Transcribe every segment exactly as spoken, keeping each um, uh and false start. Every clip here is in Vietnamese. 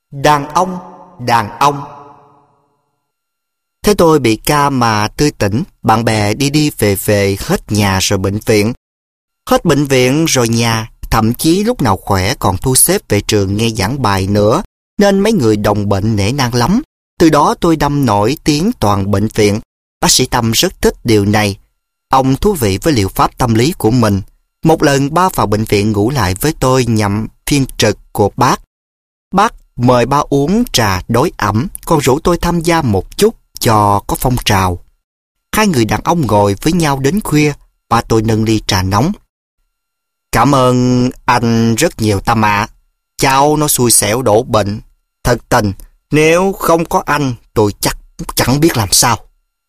Đàn ông, đàn ông. Thế tôi bị ca mà tươi tỉnh, bạn bè đi đi về về, hết nhà rồi bệnh viện. Hết bệnh viện rồi nhà, thậm chí lúc nào khỏe còn thu xếp về trường nghe giảng bài nữa, nên mấy người đồng bệnh nể nang lắm. Từ đó tôi đâm nổi tiếng toàn bệnh viện. Bác sĩ Tâm rất thích điều này. Ông thú vị với liệu pháp tâm lý của mình. Một lần ba vào bệnh viện ngủ lại với tôi nhằm phiên trực của bác. Bác mời ba uống trà đối ẩm, còn rủ tôi tham gia một chút cho có phong trào. Hai người đàn ông ngồi với nhau đến khuya, ba tôi nâng ly trà nóng. Cảm ơn anh rất nhiều Tâm ạ. Cháu nó xui xẻo đổ bệnh. Thật tình, nếu không có anh, tôi chắc chẳng biết làm sao.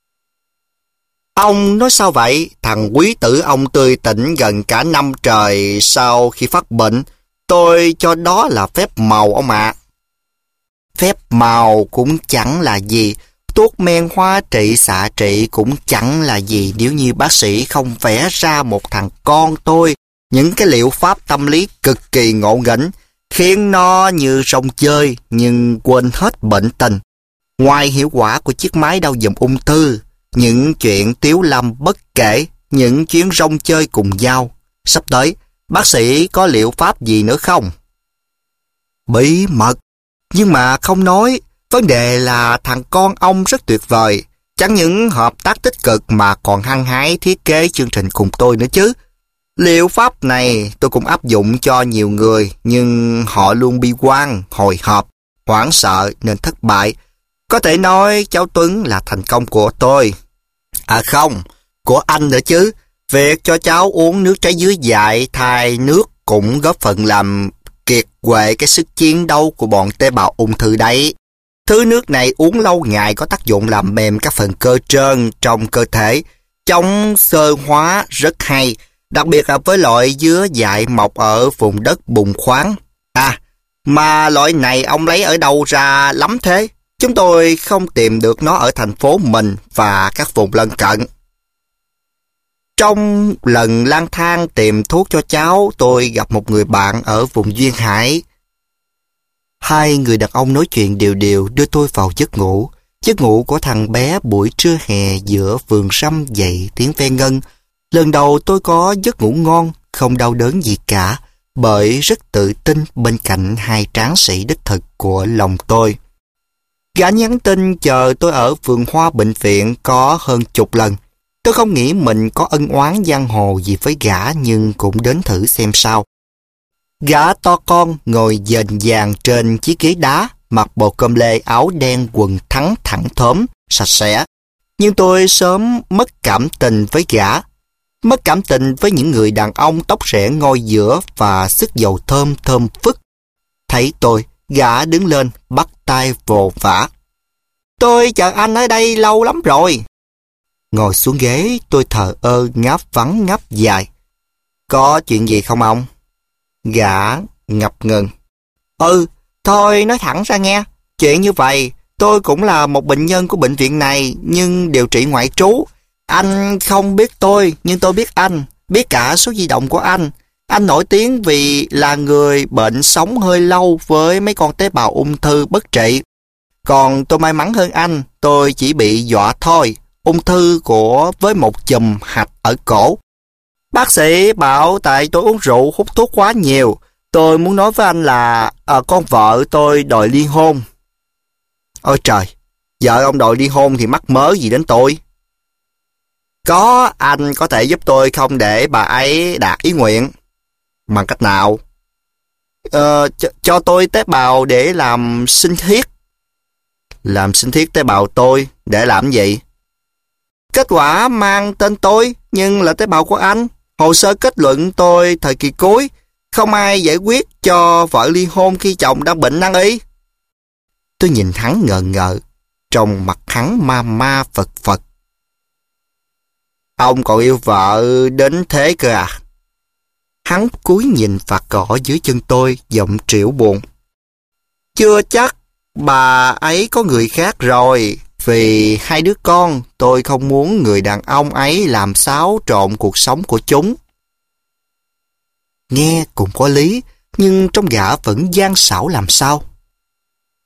Ông nói sao vậy? Thằng quý tử ông tươi tỉnh gần cả năm trời sau khi phát bệnh. Tôi cho đó là phép màu ông ạ. À. Phép màu cũng chẳng là gì. Thuốc men hóa trị xạ trị cũng chẳng là gì nếu như bác sĩ không vẽ ra một thằng con tôi những cái liệu pháp tâm lý cực kỳ ngộ nghĩnh, khiến nó như rong chơi nhưng quên hết bệnh tình. Ngoài hiệu quả của chiếc máy đau giùm ung thư, những chuyện tiếu lâm bất kể, những chuyến rong chơi cùng nhau. Sắp tới, bác sĩ có liệu pháp gì nữa không? Bí mật. Nhưng mà không nói, vấn đề là thằng con ông rất tuyệt vời. Chẳng những hợp tác tích cực mà còn hăng hái thiết kế chương trình cùng tôi nữa chứ. Liệu pháp này tôi cũng áp dụng cho nhiều người, nhưng họ luôn bi quan, hồi hộp, hoảng sợ nên thất bại. Có thể nói cháu Tuấn là thành công của tôi. À không, của anh nữa chứ. Việc cho cháu uống nước trái dứa dại thay nước cũng góp phần làm kiệt quệ cái sức chiến đấu của bọn tế bào ung thư đấy. Thứ nước này uống lâu ngày có tác dụng làm mềm các phần cơ trơn trong cơ thể, chống xơ hóa rất hay, đặc biệt là với loại dứa dại mọc ở vùng đất bùn khoáng. À, mà loại này ông lấy ở đâu ra lắm thế? Chúng tôi không tìm được nó ở thành phố mình và các vùng lân cận. Trong lần lang thang tìm thuốc cho cháu, tôi gặp một người bạn ở vùng duyên hải. Hai người đàn ông nói chuyện đều đều đưa tôi vào giấc ngủ. Giấc ngủ của thằng bé buổi trưa hè giữa vườn sâm dậy tiếng ve ngân. Lần đầu tôi có giấc ngủ ngon, không đau đớn gì cả, bởi rất tự tin bên cạnh hai tráng sĩ đích thực của lòng tôi. Gã nhắn tin chờ tôi ở vườn hoa bệnh viện có hơn chục lần. Tôi không nghĩ mình có ân oán giang hồ gì với gã, nhưng cũng đến thử xem sao. Gã to con ngồi dền dàng trên chiếc ghế đá, mặc bộ com lê áo đen quần thắng thẳng thớm, sạch sẽ. Nhưng tôi sớm mất cảm tình với gã. Mất cảm tình với những người đàn ông tóc rẽ ngoi giữa và sức dầu thơm thơm phức. Thấy tôi, gã đứng lên bắt tay vồ vã. Tôi chờ anh ở đây lâu lắm rồi. Ngồi xuống ghế, tôi thờ ơ ngáp vắng ngáp dài. Có chuyện gì không ông? Gã ngập ngừng. Ừ, thôi nói thẳng ra nghe. Chuyện như vậy, tôi cũng là một bệnh nhân của bệnh viện này, nhưng điều trị ngoại trú. Anh không biết tôi, nhưng tôi biết anh, biết cả số di động của anh. Anh nổi tiếng vì là người bệnh sống hơi lâu với mấy con tế bào ung thư bất trị. Còn tôi may mắn hơn anh, tôi chỉ bị dọa thôi, ung thư của với một chùm hạch ở cổ. Bác sĩ bảo tại tôi uống rượu hút thuốc quá nhiều. Tôi muốn nói với anh là à, con vợ tôi đòi ly hôn. Ôi trời, vợ ông đòi ly hôn thì mắc mớ gì đến tôi? Có, anh có thể giúp tôi không để bà ấy đạt ý nguyện? Bằng cách nào? Ờ, cho, cho tôi tế bào để làm sinh thiết. Làm sinh thiết tế bào tôi để làm gì? Kết quả mang tên tôi nhưng là tế bào của anh. Hồ sơ kết luận tôi thời kỳ cuối, không ai giải quyết cho vợ ly hôn khi chồng đang bệnh nan y. Tôi nhìn hắn ngờ ngợ, trong mặt hắn ma ma phật phật. Ông còn yêu vợ đến thế cơ à? Hắn cúi nhìn vạt cỏ dưới chân tôi, giọng trĩu buồn. Chưa chắc, bà ấy có người khác rồi. Vì hai đứa con, tôi không muốn người đàn ông ấy làm xáo trộn cuộc sống của chúng. Nghe cũng có lý, nhưng trong gã vẫn gian xảo làm sao.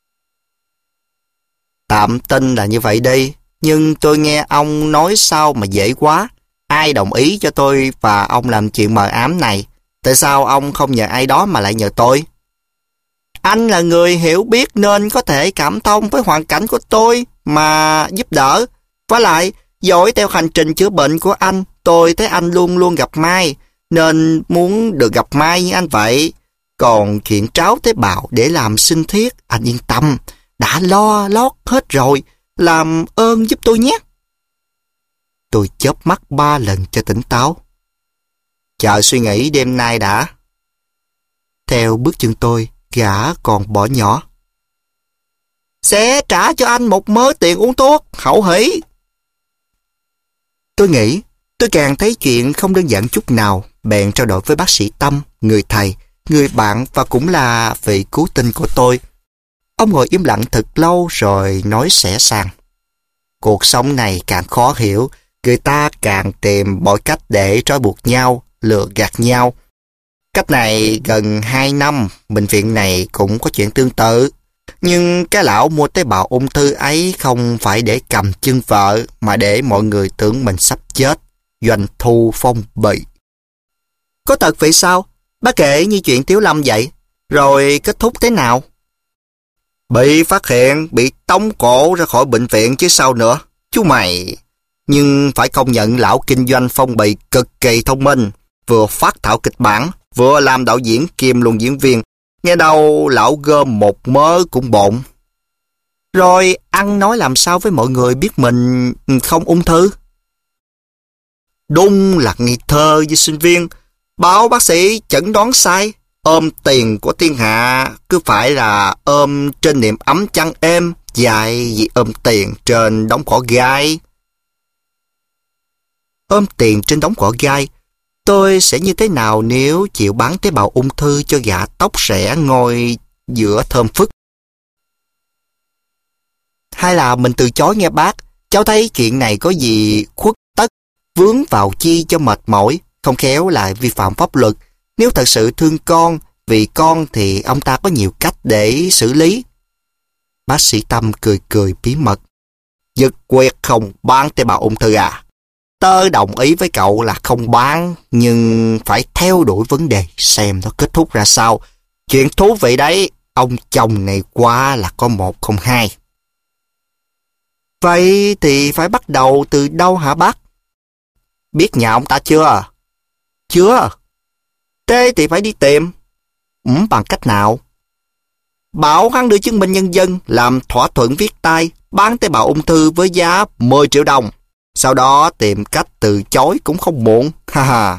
Tạm tin là như vậy đi, nhưng tôi nghe ông nói sao mà dễ quá. Ai đồng ý cho tôi và ông làm chuyện mờ ám này? Tại sao ông không nhờ ai đó mà lại nhờ tôi? Anh là người hiểu biết nên có thể cảm thông với hoàn cảnh của tôi mà giúp đỡ. Với lại, dõi theo hành trình chữa bệnh của anh, tôi thấy anh luôn luôn gặp Mai, nên muốn được gặp Mai như anh vậy. Còn chuyện tráo tế bào để làm sinh thiết, anh yên tâm, đã lo lót hết rồi, làm ơn giúp tôi nhé. Tôi chớp mắt ba lần cho tỉnh táo. Chờ suy nghĩ đêm nay đã. Theo bước chân tôi, gã còn bỏ nhỏ. Sẽ trả cho anh một mớ tiền uống thuốc, hậu hỷ. Tôi nghĩ, tôi càng thấy chuyện không đơn giản chút nào, bèn trao đổi với bác sĩ Tâm, người thầy, người bạn và cũng là vị cứu tinh của tôi. Ông ngồi im lặng thật lâu rồi nói xẻ sàng. Cuộc sống này càng khó hiểu, người ta càng tìm mọi cách để trói buộc nhau, lừa gạt nhau. Cách này gần hai năm, bệnh viện này cũng có chuyện tương tự. Nhưng cái lão mua tế bào ung thư ấy không phải để cầm chân vợ, mà để mọi người tưởng mình sắp chết, doanh thu phong bì. Có thật vậy sao? Bác kể như chuyện Tiếu Lâm vậy. Rồi kết thúc thế nào? Bị phát hiện, bị tống cổ ra khỏi bệnh viện chứ sao nữa. Chú mày... Nhưng phải công nhận lão kinh doanh phong bì cực kỳ thông minh. Vừa phát thảo kịch bản, vừa làm đạo diễn kiêm luôn diễn viên. Nghe đâu lão gom một mớ cũng bộn. Rồi ăn nói làm sao với mọi người biết mình không ung thư? Đúng là ngây thơ với sinh viên. Báo bác sĩ chẩn đoán sai. Ôm tiền của thiên hạ cứ phải là ôm trên niềm ấm chăn êm, dài vì ôm tiền trên đống cỏ gai. Ôm tiền trên đống cỏ gai, tôi sẽ như thế nào nếu chịu bán tế bào ung thư cho gã tóc rẽ ngồi giữa thơm phức? Hay là mình từ chối nghe bác, cháu thấy chuyện này có gì khuất tất, vướng vào chi cho mệt mỏi, không khéo lại vi phạm pháp luật. Nếu thật sự thương con, vì con thì ông ta có nhiều cách để xử lý. Bác sĩ Tâm cười cười bí mật. Dứt quyết không bán tế bào ung thư à? Tớ đồng ý với cậu là không bán, nhưng phải theo đuổi vấn đề xem nó kết thúc ra sao. Chuyện thú vị đấy, ông chồng này quá là có một không hai. Vậy thì phải bắt đầu từ đâu hả bác? Biết nhà ông ta chưa? Chưa. Thế thì phải đi tìm. Ừ, bằng cách nào? Bảo hắn đưa chứng minh nhân dân, làm thỏa thuận viết tay, bán tế bào ung thư với giá mười triệu đồng. Sau đó tìm cách từ chối cũng không muộn. Ha ha.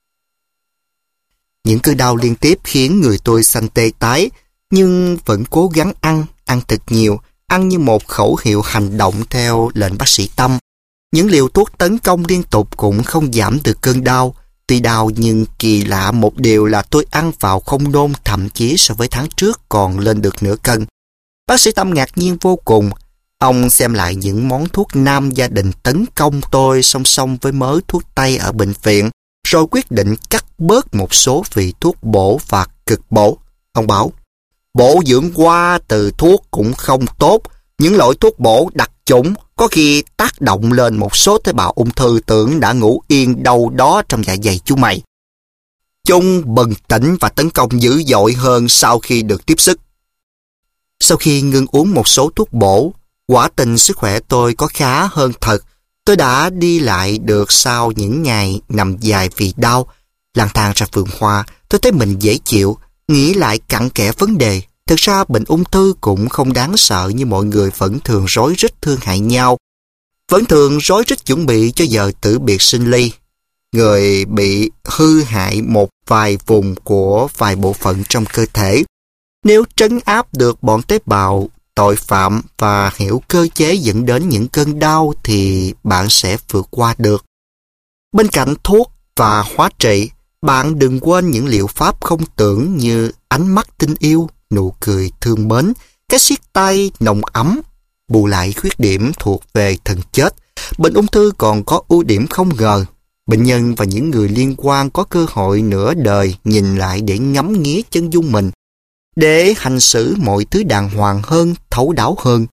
Những cơn đau liên tiếp khiến người tôi xanh tê tái, nhưng vẫn cố gắng ăn, ăn thật nhiều, ăn như một khẩu hiệu hành động theo lệnh bác sĩ Tâm. Những liều thuốc tấn công liên tục cũng không giảm được cơn đau. Tuy đau nhưng kỳ lạ một điều là tôi ăn vào không nôn, thậm chí so với tháng trước còn lên được nửa cân. Bác sĩ Tâm ngạc nhiên vô cùng. Ông xem lại những món thuốc nam gia đình tấn công tôi song song với mớ thuốc tây ở bệnh viện, rồi quyết định cắt bớt một số vị thuốc bổ và cực bổ. Ông bảo, bổ dưỡng qua từ thuốc cũng không tốt. Những loại thuốc bổ đặc chủng có khi tác động lên một số tế bào ung thư tưởng đã ngủ yên đâu đó trong dạ dày chú mày. Chúng bừng tỉnh và tấn công dữ dội hơn sau khi được tiếp sức. Sau khi ngưng uống một số thuốc bổ, quả tình sức khỏe tôi có khá hơn thật. Tôi đã đi lại được sau những ngày nằm dài vì đau. Lang thang ra vườn hoa, tôi thấy mình dễ chịu, nghĩ lại cặn kẽ vấn đề. Thực ra bệnh ung thư cũng không đáng sợ như mọi người vẫn thường rối rít thương hại nhau. Vẫn thường rối rít chuẩn bị cho giờ tử biệt sinh ly. Người bị hư hại một vài vùng của vài bộ phận trong cơ thể. Nếu trấn áp được bọn tế bào tội phạm và hiểu cơ chế dẫn đến những cơn đau thì bạn sẽ vượt qua được. Bên cạnh thuốc và hóa trị, bạn đừng quên những liệu pháp không tưởng như ánh mắt tình yêu, nụ cười thương mến, cái siết tay nồng ấm. Bù lại khuyết điểm thuộc về thần chết, bệnh ung thư còn có ưu điểm không ngờ. Bệnh nhân và những người liên quan có cơ hội nửa đời nhìn lại để ngắm nghía chân dung mình, để hành xử mọi thứ đàng hoàng hơn, thấu đáo hơn.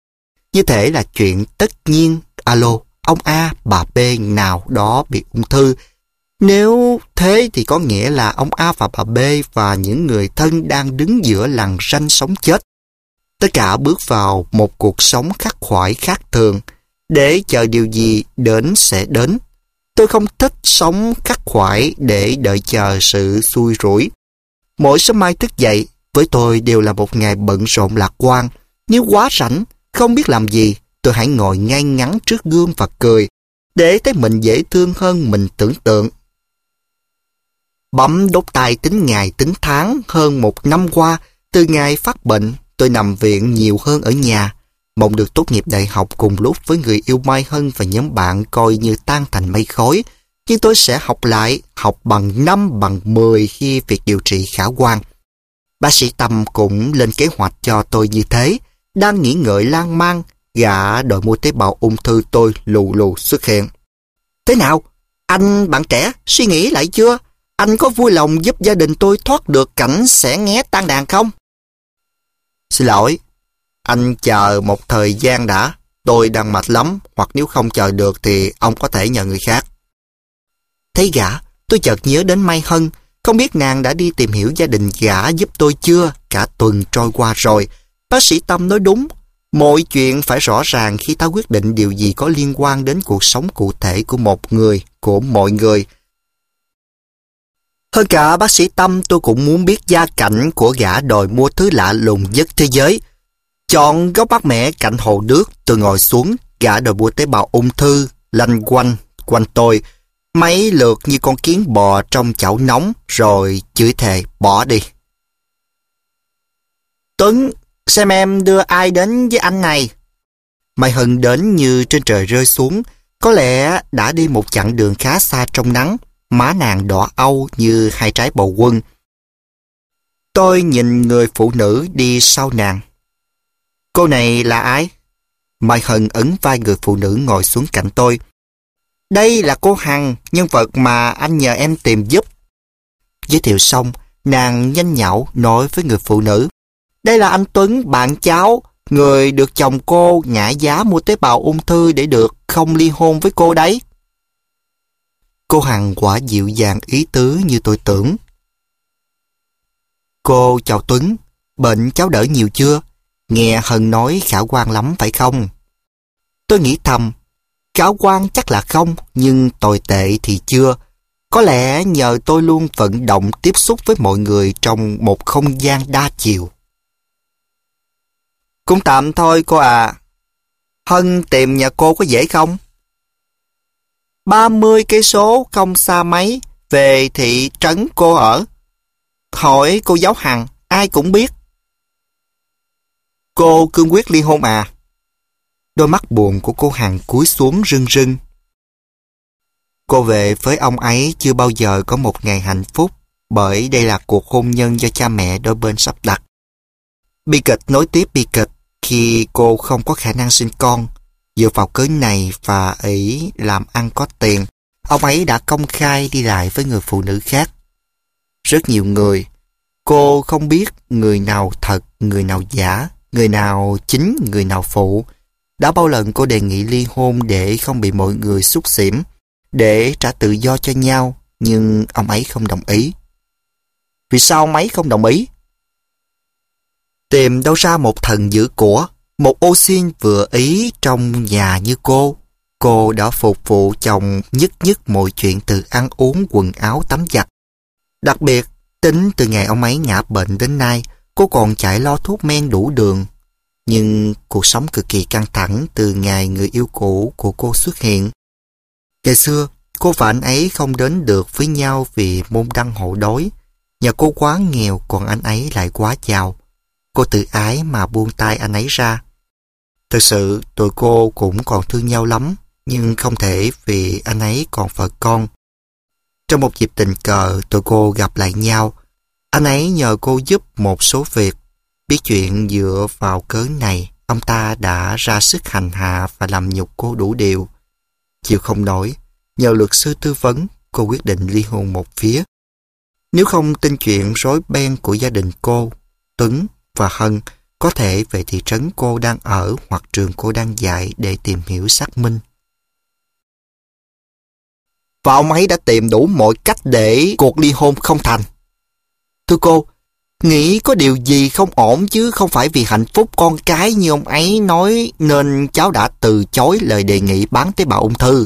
Như thể là chuyện tất nhiên. Alo, ông A, bà B nào đó bị ung thư. Nếu thế thì có nghĩa là ông A và bà B và những người thân đang đứng giữa lằn ranh sống chết. Tất cả bước vào một cuộc sống khắc khoải khác thường, để chờ điều gì đến sẽ đến. Tôi không thích sống khắc khoải để đợi chờ sự xui rủi. Mỗi sớm mai thức dậy, với tôi đều là một ngày bận rộn lạc quan. Nếu quá rảnh, không biết làm gì, tôi hãy ngồi ngay ngắn trước gương và cười, để thấy mình dễ thương hơn mình tưởng tượng. Bấm đốt tay tính ngày tính tháng hơn một năm qua, từ ngày phát bệnh, tôi nằm viện nhiều hơn ở nhà. Mong được tốt nghiệp đại học cùng lúc với người yêu Mai Hân và nhóm bạn coi như tan thành mây khói. Nhưng tôi sẽ học lại, học bằng năm bằng mười khi việc điều trị khả quan. Bác sĩ Tâm cũng lên kế hoạch cho tôi như thế. Đang nghĩ ngợi lan man, gã đòi mua tế bào ung thư tôi lù lù xuất hiện. Thế nào? Anh bạn trẻ, suy nghĩ lại chưa? Anh có vui lòng giúp gia đình tôi thoát được cảnh xẻ nghé tan đàn không? Xin lỗi, anh chờ một thời gian đã. Tôi đang mệt lắm, hoặc nếu không chờ được thì ông có thể nhờ người khác. Thấy gã, tôi chợt nhớ đến Mai Hân. Không biết nàng đã đi tìm hiểu gia đình gã giúp tôi chưa? Cả tuần trôi qua rồi. Bác sĩ Tâm nói đúng. Mọi chuyện phải rõ ràng khi ta quyết định điều gì có liên quan đến cuộc sống cụ thể của một người, của mọi người. Hơn cả bác sĩ Tâm, tôi cũng muốn biết gia cảnh của gã đòi mua thứ lạ lùng nhất thế giới. Chọn góc mát mẻ cạnh hồ nước, tôi ngồi xuống, gã đòi mua tế bào ung thư, lanh quanh, quanh tôi. Mấy lượt như con kiến bò trong chảo nóng, rồi chửi thề, bỏ đi. Tuấn, xem em đưa ai đến với anh này. Mai Hân đến như trên trời rơi xuống, có lẽ đã đi một chặng đường khá xa trong nắng, má nàng đỏ au như hai trái bầu quân. Tôi nhìn người phụ nữ đi sau nàng. Cô này là ai? Mai Hân ấn vai người phụ nữ ngồi xuống cạnh tôi. Đây là cô Hằng, nhân vật mà anh nhờ em tìm giúp. Giới thiệu xong, nàng nhanh nhảu nói với người phụ nữ. Đây là anh Tuấn, bạn cháu, người được chồng cô ngã giá mua tế bào ung thư để được không ly hôn với cô đấy. Cô Hằng quả dịu dàng ý tứ như tôi tưởng. Cô chào Tuấn, bệnh cháu đỡ nhiều chưa? Nghe Hân nói khả quan lắm phải không? Tôi nghĩ thầm, khả quan chắc là không, nhưng tồi tệ thì chưa. Có lẽ nhờ tôi luôn vận động tiếp xúc với mọi người trong một không gian đa chiều. Cũng tạm thôi cô à. Hân tìm nhà cô có dễ không? ba mươi cây số không xa mấy, về thị trấn cô ở. Hỏi cô giáo Hằng, ai cũng biết. Cô cương quyết ly hôn à? Đôi mắt buồn của cô Hằng cúi xuống rưng rưng. Cô về với ông ấy chưa bao giờ có một ngày hạnh phúc, bởi đây là cuộc hôn nhân do cha mẹ đôi bên sắp đặt. Bi kịch nối tiếp bi kịch khi cô không có khả năng sinh con. Dựa vào cớ này và ý làm ăn có tiền, ông ấy đã công khai đi lại với người phụ nữ khác. Rất nhiều người, cô không biết người nào thật, người nào giả, người nào chính, người nào phụ. Đã bao lần cô đề nghị ly hôn để không bị mọi người xúc xỉm, để trả tự do cho nhau, nhưng ông ấy không đồng ý. Vì sao ông ấy không đồng ý? Tìm đâu ra một thần giữ của, một ô xin vừa ý trong nhà như cô. Cô đã phục vụ chồng nhất nhất mọi chuyện từ ăn uống, quần áo, tắm giặt. Đặc biệt, tính từ ngày ông ấy ngã bệnh đến nay, cô còn chạy lo thuốc men đủ đường. Nhưng cuộc sống cực kỳ căng thẳng từ ngày người yêu cũ của cô xuất hiện. Ngày xưa, cô và anh ấy không đến được với nhau vì môn đăng hộ đối. Nhà cô quá nghèo, còn anh ấy lại quá giàu. Cô tự ái mà buông tay anh ấy ra. Thực sự, tụi cô cũng còn thương nhau lắm, nhưng không thể vì anh ấy còn vợ con. Trong một dịp tình cờ, tụi cô gặp lại nhau. Anh ấy nhờ cô giúp một số việc. Biết chuyện dựa vào cớ này, ông ta đã ra sức hành hạ và làm nhục cô đủ điều. Chịu không nổi, nhờ luật sư tư vấn, cô quyết định ly hôn một phía. Nếu không tin chuyện rối beng của gia đình cô, Tuấn và Hân, Có thể về thị trấn cô đang ở hoặc trường cô đang dạy để tìm hiểu xác minh. Và ông ấy đã tìm đủ mọi cách để cuộc ly hôn không thành. Thưa cô, nghĩ có điều gì không ổn chứ không phải vì hạnh phúc con cái như ông ấy nói nên cháu đã từ chối lời đề nghị bán tế bào ung thư.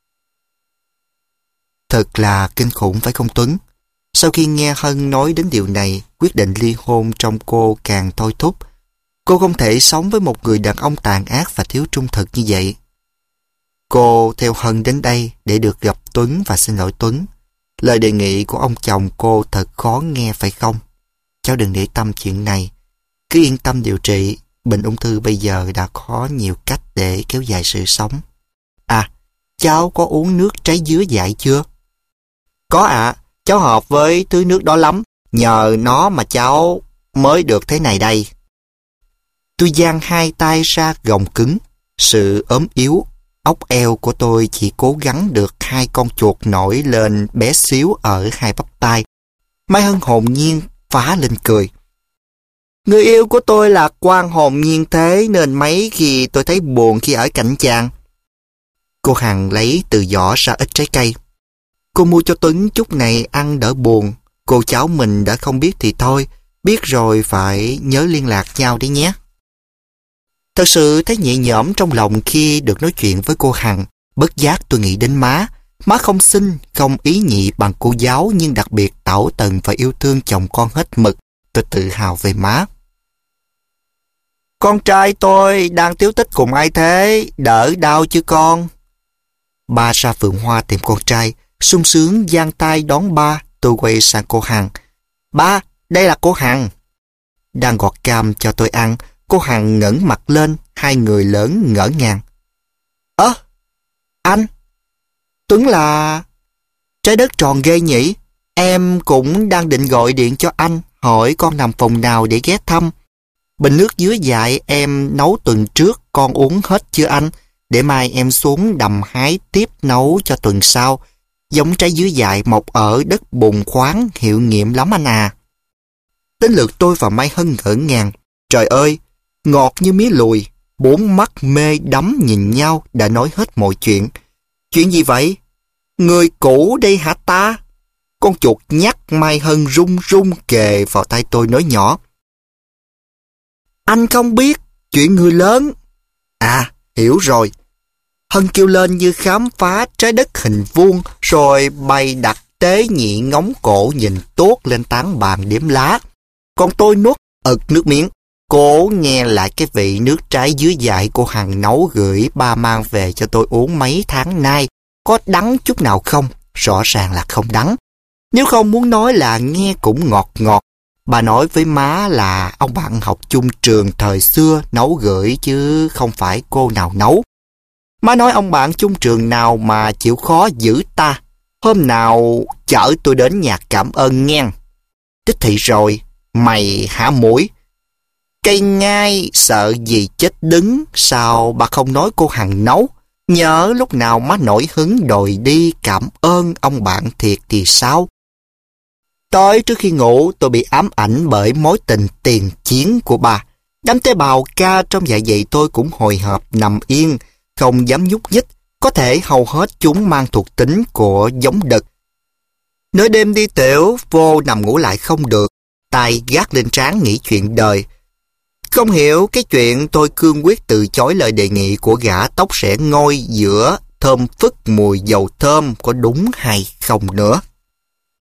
Thật là kinh khủng phải không Tuấn? Sau khi nghe Hân nói đến điều này, quyết định ly hôn trong cô càng thôi thúc. Cô không thể sống với một người đàn ông tàn ác và thiếu trung thực như vậy. Cô theo Hân đến đây để được gặp Tuấn và xin lỗi Tuấn. Lời đề nghị của ông chồng cô thật khó nghe phải không? Cháu đừng để tâm chuyện này. Cứ yên tâm điều trị. Bệnh ung thư bây giờ đã có nhiều cách để kéo dài sự sống. À, cháu có uống nước trái dứa dại chưa? Có ạ, à, cháu hợp với thứ nước đó lắm. Nhờ nó mà cháu mới được thế này đây. Tôi giang hai tay ra gồng cứng. Sự ốm yếu, ốc eo của tôi chỉ cố gắng được hai con chuột nổi lên bé xíu ở hai bắp tay. Mai Hân hồn nhiên phá lên cười. Người yêu của tôi lạc quan hồn nhiên thế nên mấy khi tôi thấy buồn khi ở cạnh chàng. Cô Hằng lấy từ giỏ ra ít trái cây. Cô mua cho Tuấn chút này ăn đỡ buồn. Cô cháu mình đã không biết thì thôi, biết rồi phải nhớ liên lạc nhau đấy nhé. Thật sự thấy nhẹ nhõm trong lòng khi được nói chuyện với cô Hằng. Bất giác tôi nghĩ đến má. Má không xinh, không ý nhị bằng cô giáo nhưng đặc biệt tảo tần và yêu thương chồng con hết mực. Tôi tự hào về má. Con trai tôi đang tíu tích cùng ai thế? Đỡ đau chứ con? Ba ra vườn hoa tìm con trai, sung sướng giang tay đón ba. Tôi quay sang cô Hằng. Ba, đây là cô Hằng. Đang gọt cam cho tôi ăn, cô Hằng ngẩng mặt lên, hai người lớn ngỡ ngàng. Ơ, à, anh? Tuấn là... Trái đất tròn ghê nhỉ? Em cũng đang định gọi điện cho anh, hỏi con nằm phòng nào để ghé thăm. Bình nước dứa dại em nấu tuần trước, con uống hết chưa anh? Để mai em xuống đầm hái tiếp nấu cho tuần sau. Giống trái dứa dại mọc ở đất bùn khoáng, hiệu nghiệm lắm anh à. Đến lượt tôi và Mai Hân ngỡ ngàng. Trời ơi, ngọt như mía lùi. Bốn mắt mê đắm nhìn nhau đã nói hết mọi chuyện. Chuyện gì vậy? Người cũ đây hả ta? Con chuột nhắt Mai Hân run run kề vào tay tôi nói nhỏ. Anh không biết, chuyện người lớn. À, hiểu rồi. Hân kêu lên như khám phá trái đất hình vuông, rồi bày đặt tế nhị ngóng cổ nhìn tốt lên tán bàn đếm lá. Còn tôi nuốt ực nước miếng, cố nghe lại cái vị nước trái dứa dại cô Hằng nấu gửi ba mang về cho tôi uống mấy tháng nay. Có đắng chút nào không? Rõ ràng là không đắng. Nếu không muốn nói là nghe cũng ngọt ngọt. Bà nói với má là ông bạn học chung trường thời xưa nấu gửi chứ không phải cô nào nấu. Má nói ông bạn chung trường nào mà chịu khó giữ ta. Hôm nào chở tôi đến nhà cảm ơn ngang. Tích thị rồi, mày hả mũi. Cây ngai sợ gì chết đứng, sao bà không nói cô Hằng nấu? Nhớ lúc nào má nổi hứng đòi đi cảm ơn ông bạn thiệt thì sao? Tối trước khi ngủ tôi bị ám ảnh bởi mối tình tiền chiến của bà. Đám tế bào ca trong dạ dày tôi cũng hồi hộp nằm yên, không dám nhúc nhích. Có thể hầu hết chúng mang thuộc tính của giống đực. Nửa đêm đi tiểu, vô nằm ngủ lại không được. Tay gác lên trán nghĩ chuyện đời. Không hiểu cái chuyện tôi cương quyết từ chối lời đề nghị của gã tóc xẻ ngôi giữa thơm phức mùi dầu thơm có đúng hay không nữa.